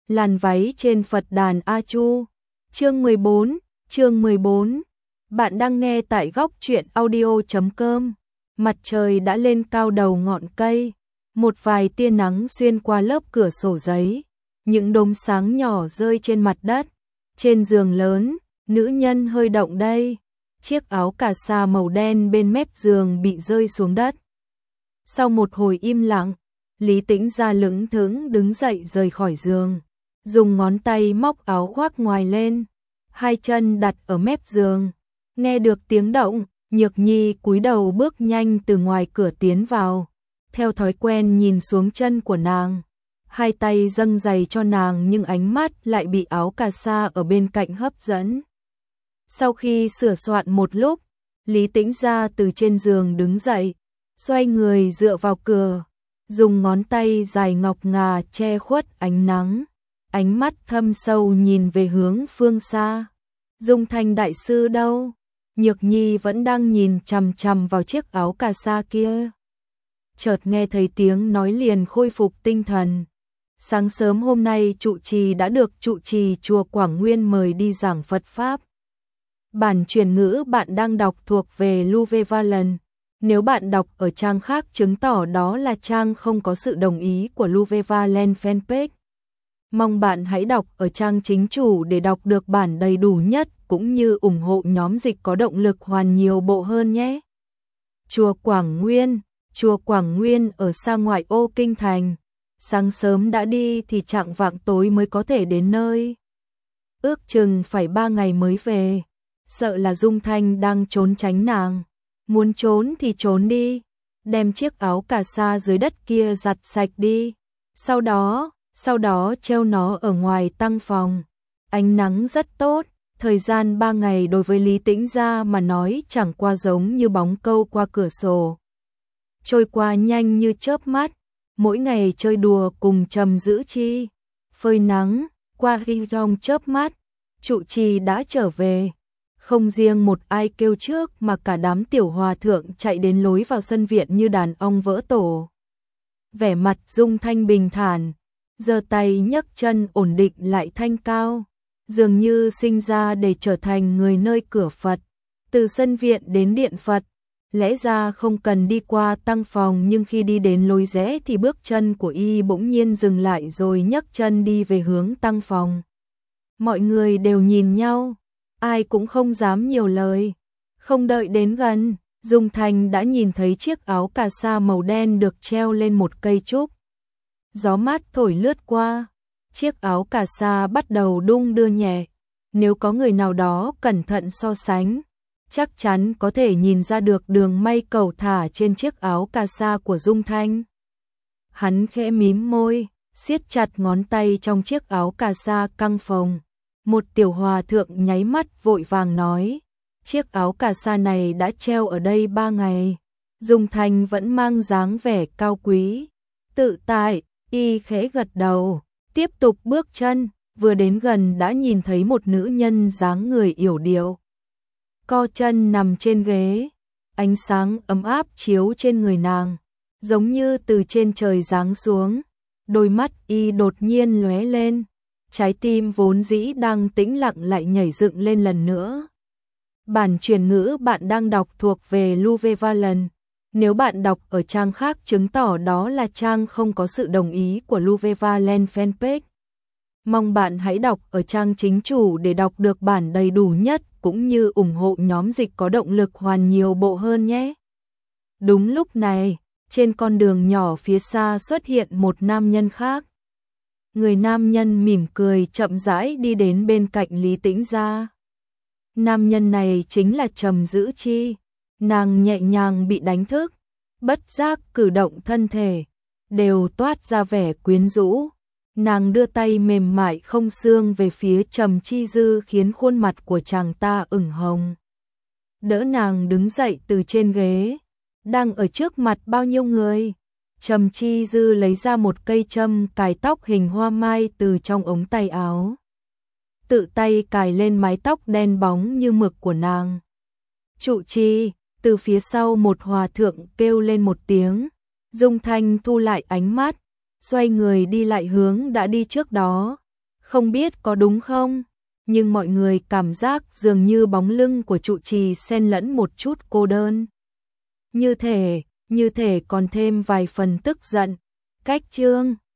Làn váy trên Phật đàn A Chu. Chương 14. Bạn đang nghe tại góc truyện audio.com. Mặt trời đã lên cao đầu ngọn cây, một vài tia nắng xuyên qua lớp cửa sổ giấy, những đốm sáng nhỏ rơi trên mặt đất. Trên giường lớn, nữ nhân hơi động đây. Chiếc áo cà sa màu đen bên mép giường bị rơi xuống đất. Sau một hồi im lặng, Lý Tĩnh Gia lững thững đứng dậy rời khỏi giường, dùng ngón tay móc áo khoác ngoài lên, hai chân đặt ở mép giường. Nghe được tiếng động, Nhược Nhi cúi đầu bước nhanh từ ngoài cửa tiến vào, theo thói quen nhìn xuống chân của nàng, hai tay dâng giày cho nàng nhưng ánh mắt lại bị áo cà sa ở bên cạnh hấp dẫn. Sau khi sửa soạn một lúc, Lý Tĩnh Gia từ trên giường đứng dậy, xoay người dựa vào cửa, dùng ngón tay dài ngọc ngà che khuất ánh nắng, ánh mắt thâm sâu nhìn về hướng phương xa. Dung Thanh đại sư đâu? Nhược Nhi vẫn đang nhìn chằm chằm vào chiếc áo cà sa kia. Chợt nghe thấy tiếng nói liền khôi phục tinh thần. Sáng sớm hôm nay trụ trì đã được trụ trì chùa Quảng Nguyên mời đi giảng Phật Pháp. Bản truyền ngữ bạn đang đọc thuộc về Luve Valen. Nếu bạn đọc ở trang khác chứng tỏ đó là trang không có sự đồng ý của Luve Valen fanpage. Mong bạn hãy đọc ở trang chính chủ để đọc được bản đầy đủ nhất cũng như ủng hộ nhóm dịch có động lực hoàn nhiều bộ hơn nhé. Chùa Quảng Nguyên ở xa ngoại ô kinh thành. Sáng sớm đã đi thì chạng vạng tối mới có thể đến nơi. Ước chừng phải 3 ngày mới về. Sợ là Dung Thanh đang trốn tránh nàng. Muốn trốn thì trốn đi. Đem chiếc áo cà sa dưới đất kia giặt sạch đi. Sau đó treo nó ở ngoài tăng phòng. Ánh nắng rất tốt. Thời gian 3 ngày đối với Lý Tĩnh Gia mà nói chẳng qua giống như bóng câu qua cửa sổ. Trôi qua nhanh như chớp mắt. Mỗi ngày chơi đùa cùng Trầm Dữ Chi, phơi nắng, qua khi trong chớp mắt, trụ trì đã trở về. Không riêng một ai kêu trước mà cả đám tiểu hòa thượng chạy đến lối vào sân viện như đàn ong vỡ tổ. Vẻ mặt Dung Thanh bình thản, giơ tay nhấc chân ổn định lại thanh cao, dường như sinh ra để trở thành người nơi cửa Phật. Từ sân viện đến điện Phật, lẽ ra không cần đi qua tăng phòng nhưng khi đi đến lối rẽ thì bước chân của y bỗng nhiên dừng lại rồi nhấc chân đi về hướng tăng phòng. Mọi người đều nhìn nhau, ai cũng không dám nhiều lời. Không đợi đến gần, Dung Thanh đã nhìn thấy chiếc áo cà sa màu đen được treo lên một cây trúc. Gió mát thổi lướt qua, chiếc áo cà sa bắt đầu đung đưa nhẹ. Nếu có người nào đó cẩn thận so sánh, chắc chắn có thể nhìn ra được đường may cầu thả trên chiếc áo cà sa của Dung Thanh. Hắn khẽ mím môi, siết chặt ngón tay trong chiếc áo cà sa căng phồng. Một tiểu hòa thượng nháy mắt vội vàng nói, chiếc áo cà sa này đã treo ở đây 3 ngày. Dung Thanh vẫn mang dáng vẻ cao quý, tự tại, y khẽ gật đầu, tiếp tục bước chân, vừa đến gần đã nhìn thấy một nữ nhân dáng người yểu điệu. Co chân nằm trên ghế, ánh sáng ấm áp chiếu trên người nàng, giống như từ trên trời giáng xuống. Đôi mắt y đột nhiên lóe lên, trái tim vốn dĩ đang tĩnh lặng lại nhảy dựng lên lần nữa. Bản truyền ngữ bạn đang đọc thuộc về Luve Valen. Nếu bạn đọc ở trang khác chứng tỏ đó là trang không có sự đồng ý của Luve Valen fanpage. Mong bạn hãy đọc ở trang chính chủ để đọc được bản đầy đủ nhất cũng như ủng hộ nhóm dịch có động lực hoàn nhiều bộ hơn nhé. Đúng lúc này, trên con đường nhỏ phía xa xuất hiện một nam nhân khác. Người nam nhân mỉm cười chậm rãi đi đến bên cạnh Lý Tĩnh Gia. Nam nhân này chính là Trầm Dữ Chi. Nàng nhẹ nhàng bị đánh thức, bất giác cử động thân thể, đều toát ra vẻ quyến rũ. Nàng đưa tay mềm mại không xương về phía Trầm Chi Dư khiến khuôn mặt của chàng ta ửng hồng. Đỡ nàng đứng dậy từ trên ghế, đang ở trước mặt bao nhiêu người. Trầm Chi Dư lấy ra một cây châm cài tóc hình hoa mai từ trong ống tay áo. Tự tay cài lên mái tóc đen bóng như mực của nàng. Trụ trì, từ phía sau một hòa thượng kêu lên một tiếng. Dung Thanh thu lại ánh mắt, xoay người đi lại hướng đã đi trước đó. Không biết có đúng không, nhưng mọi người cảm giác dường như bóng lưng của trụ trì xen lẫn một chút cô đơn. Như thể còn thêm vài phần tức giận. Cách chương